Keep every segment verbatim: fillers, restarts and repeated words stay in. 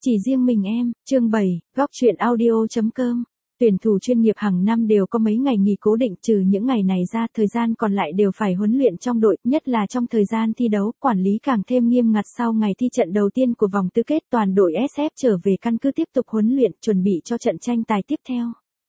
Chỉ riêng mình em, chương bảy, góc truyện audio.com. Tuyển thủ chuyên nghiệp hàng năm đều có mấy ngày nghỉ cố định, trừ những ngày này ra, thời gian còn lại đều phải huấn luyện trong đội, nhất là trong thời gian thi đấu, quản lý càng thêm nghiêm ngặt. Sau ngày thi trận đầu tiên của vòng tứ kết, toàn đội ét ép trở về căn cứ tiếp tục huấn luyện, chuẩn bị cho trận tranh tài tiếp theo.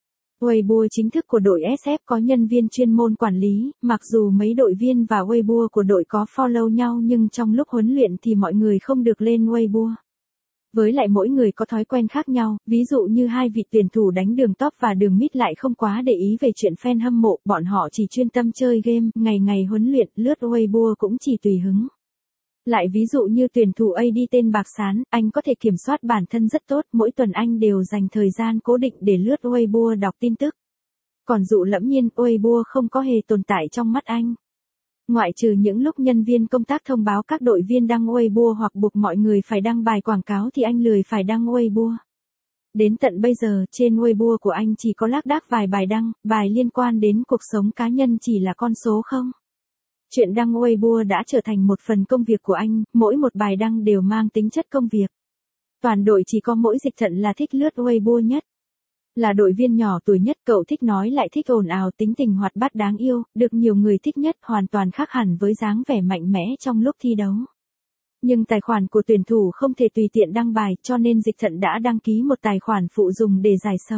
Weibo chính thức của đội ét ép có nhân viên chuyên môn quản lý, mặc dù mấy đội viên và Weibo của đội có follow nhau nhưng trong lúc huấn luyện thì mọi người không được lên Weibo. Với lại mỗi người có thói quen khác nhau, ví dụ như hai vị tuyển thủ đánh đường top và đường mid lại không quá để ý về chuyện fan hâm mộ, bọn họ chỉ chuyên tâm chơi game, ngày ngày huấn luyện, lướt Weibo cũng chỉ tùy hứng. Lại ví dụ như tuyển thủ a đê tên Bạc Sán, anh có thể kiểm soát bản thân rất tốt, mỗi tuần anh đều dành thời gian cố định để lướt Weibo đọc tin tức. Còn Dụ Lẫm Nhiên, Weibo không có hề tồn tại trong mắt anh. Ngoại trừ những lúc nhân viên công tác thông báo các đội viên đăng Weibo hoặc buộc mọi người phải đăng bài quảng cáo thì anh lười phải đăng Weibo. Đến tận bây giờ, trên Weibo của anh chỉ có lác đác vài bài đăng, bài liên quan đến cuộc sống cá nhân chỉ là con số không. Chuyện đăng Weibo đã trở thành một phần công việc của anh, mỗi một bài đăng đều mang tính chất công việc. Toàn đội chỉ có mỗi Dịch Thận là thích lướt Weibo nhất. Là đội viên nhỏ tuổi nhất, cậu thích nói lại thích ồn ào, tính tình hoạt bát đáng yêu, được nhiều người thích nhất, hoàn toàn khác hẳn với dáng vẻ mạnh mẽ trong lúc thi đấu. Nhưng tài khoản của tuyển thủ không thể tùy tiện đăng bài, cho nên Dịch Thận đã đăng ký một tài khoản phụ dùng để giải sầu.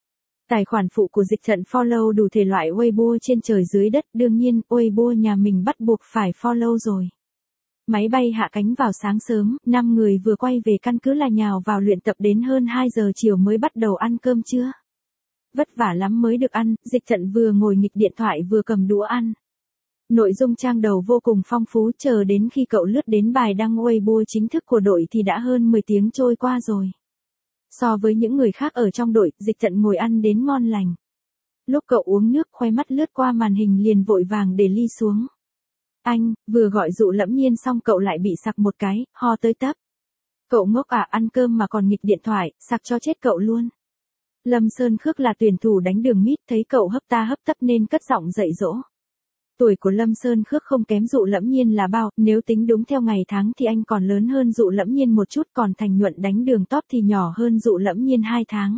Tài khoản phụ của Dịch Thận follow đủ thể loại Weibo trên trời dưới đất, đương nhiên, Weibo nhà mình bắt buộc phải follow rồi. Máy bay hạ cánh vào sáng sớm, năm người vừa quay về căn cứ là nhào vào luyện tập đến hơn hai giờ chiều mới bắt đầu ăn cơm trưa. Vất vả lắm mới được ăn, Dịch Thận vừa ngồi nghịch điện thoại vừa cầm đũa ăn. Nội dung trang đầu vô cùng phong phú, chờ đến khi cậu lướt đến bài đăng Weibo chính thức của đội thì đã hơn mười tiếng trôi qua rồi. So với những người khác ở trong đội, Dịch Thận ngồi ăn đến ngon lành. Lúc cậu uống nước, khoe mắt lướt qua màn hình liền vội vàng để ly xuống. Anh, vừa gọi Dụ Lẫm Nhiên xong cậu lại bị sặc một cái, ho tới tấp. Cậu ngốc à, ăn cơm mà còn nghịch điện thoại, sặc cho chết cậu luôn. Lâm Sơn Khước là tuyển thủ đánh đường mid, thấy cậu hấp ta hấp tấp nên cất giọng dạy dỗ. Tuổi của Lâm Sơn Khước không kém Dụ Lẫm Nhiên là bao, nếu tính đúng theo ngày tháng thì anh còn lớn hơn Dụ Lẫm Nhiên một chút, còn Thành Nhuận đánh đường top thì nhỏ hơn Dụ Lẫm Nhiên hai tháng.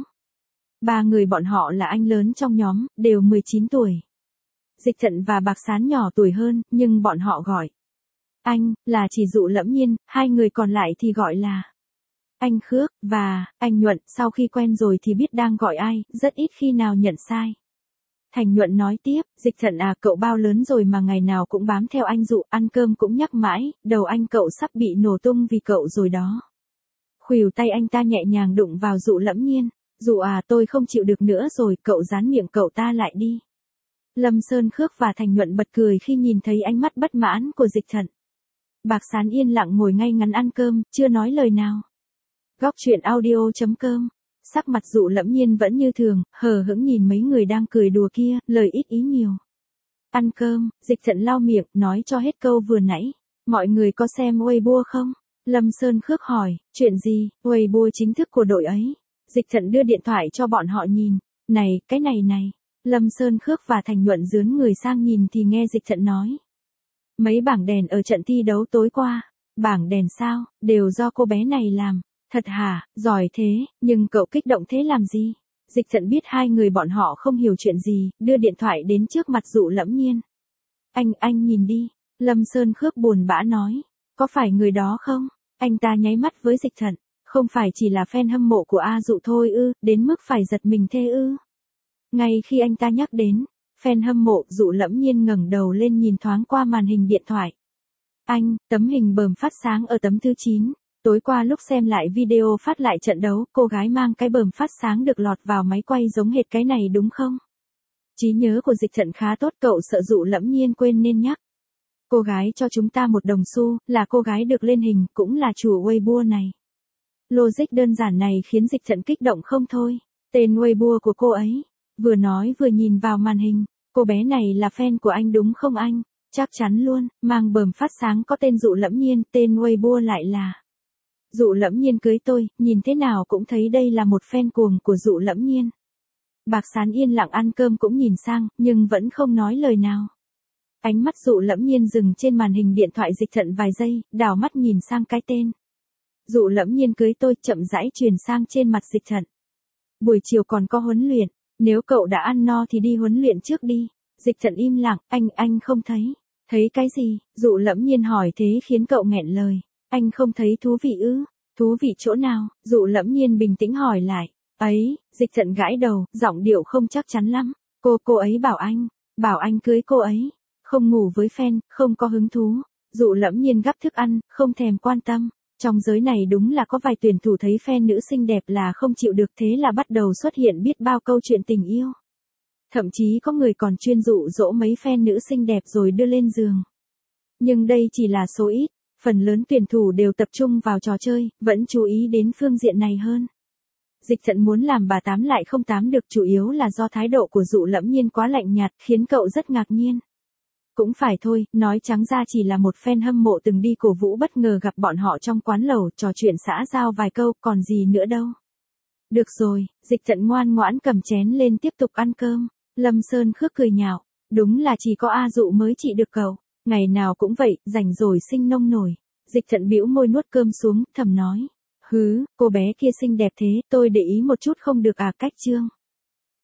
Ba người bọn họ là anh lớn trong nhóm, đều mười chín tuổi. Dịch Thận và Bạc Sán nhỏ tuổi hơn, nhưng bọn họ gọi anh là chỉ Dụ Lẫm Nhiên, hai người còn lại thì gọi là anh Khước và anh Nhuận, sau khi quen rồi thì biết đang gọi ai, rất ít khi nào nhận sai. Thành Nhuận nói tiếp, Dịch Thận à, cậu bao lớn rồi mà ngày nào cũng bám theo anh Dụ, ăn cơm cũng nhắc mãi, đầu anh cậu sắp bị nổ tung vì cậu rồi đó. Khuỷu tay anh ta nhẹ nhàng đụng vào Dụ Lẫm Nhiên, Dụ à, tôi không chịu được nữa rồi, cậu dán miệng cậu ta lại đi. Lâm Sơn Khước và Thành Nhuận bật cười khi nhìn thấy ánh mắt bất mãn của Dịch Thận. Bạc Sán yên lặng ngồi ngay ngắn ăn cơm, chưa nói lời nào. Góc truyện audio.com. Sắc mặt Dụ Lẫm Nhiên vẫn như thường, hờ hững nhìn mấy người đang cười đùa kia, lời ít ý nhiều. Ăn cơm, Dịch Thận lau miệng, nói cho hết câu vừa nãy. Mọi người có xem Weibo không? Lâm Sơn Khước hỏi, chuyện gì, Weibo chính thức của đội ấy. Dịch Thận đưa điện thoại cho bọn họ nhìn. Này, cái này này. Lâm Sơn Khước và Thành Nhuận dướn người sang nhìn thì nghe Dịch Thận nói. Mấy bảng đèn ở trận thi đấu tối qua. Bảng đèn sao, đều do cô bé này làm. Thật hả, giỏi thế, nhưng cậu kích động thế làm gì? Dịch Thận biết hai người bọn họ không hiểu chuyện gì, đưa điện thoại đến trước mặt Dụ Lẫm Nhiên. Anh, anh nhìn đi. Lâm Sơn Khước buồn bã nói. Có phải người đó không? Anh ta nháy mắt với Dịch Thận. Không phải chỉ là fan hâm mộ của A Dụ thôi ư, đến mức phải giật mình thế ư? Ngay khi anh ta nhắc đến fan hâm mộ, Dụ Lẫm Nhiên ngẩng đầu lên nhìn thoáng qua màn hình điện thoại. Anh, tấm hình bờm phát sáng ở tấm thứ chín. Tối qua lúc xem lại video phát lại trận đấu, cô gái mang cái bờm phát sáng được lọt vào máy quay giống hệt cái này đúng không? Trí nhớ của Dịch Thận khá tốt, cậu sợ Dụ Lẫm Nhiên quên nên nhắc. Cô gái cho chúng ta một đồng xu, là cô gái được lên hình, cũng là chủ Weibo này. Logic đơn giản này khiến Dịch Thận kích động không thôi. Tên Weibo của cô ấy. Vừa nói vừa nhìn vào màn hình, cô bé này là fan của anh đúng không anh? Chắc chắn luôn, mang bờm phát sáng có tên Dụ Lẫm Nhiên, tên Weibo lại là Dụ Lẫm Nhiên cưới tôi, nhìn thế nào cũng thấy đây là một fan cuồng của Dụ Lẫm Nhiên. Bạc Sán yên lặng ăn cơm cũng nhìn sang, nhưng vẫn không nói lời nào. Ánh mắt Dụ Lẫm Nhiên dừng trên màn hình điện thoại Dịch Thận vài giây, đảo mắt nhìn sang cái tên Dụ Lẫm Nhiên cưới tôi, chậm rãi truyền sang trên mặt Dịch Thận. Buổi chiều còn có huấn luyện, nếu cậu đã ăn no thì đi huấn luyện trước đi. Dịch Thận im lặng, anh, anh không thấy. Thấy cái gì? Dụ Lẫm Nhiên hỏi thế khiến cậu nghẹn lời. Anh không thấy thú vị ư? Thú vị chỗ nào? Dụ Lẫm Nhiên bình tĩnh hỏi lại. Ấy, Dịch Thận gãi đầu, giọng điệu không chắc chắn lắm. Cô, cô ấy bảo anh, bảo anh cưới cô ấy. Không ngủ với fan, không có hứng thú. Dụ Lẫm Nhiên gắp thức ăn, không thèm quan tâm. Trong giới này đúng là có vài tuyển thủ thấy fan nữ xinh đẹp là không chịu được, thế là bắt đầu xuất hiện biết bao câu chuyện tình yêu. Thậm chí có người còn chuyên dụ dỗ mấy fan nữ xinh đẹp rồi đưa lên giường. Nhưng đây chỉ là số ít, phần lớn tuyển thủ đều tập trung vào trò chơi, vẫn chú ý đến phương diện này hơn. Dịch Thận muốn làm bà tám lại không tám được, chủ yếu là do thái độ của Dụ Lẫm Nhiên quá lạnh nhạt, khiến cậu rất ngạc nhiên. Cũng phải thôi, nói trắng ra chỉ là một fan hâm mộ từng đi cổ vũ, bất ngờ gặp bọn họ trong quán lẩu, trò chuyện xã giao vài câu, còn gì nữa đâu. Được rồi, Dịch Thận ngoan ngoãn cầm chén lên tiếp tục ăn cơm. Lâm Sơn Khước cười nhạo, đúng là chỉ có A Dụ mới trị được cậu, ngày nào cũng vậy, rảnh rồi sinh nông nổi. Dịch Thận bĩu môi nuốt cơm xuống, thầm nói, hứ, cô bé kia xinh đẹp thế, tôi để ý một chút không được à? Cách Trương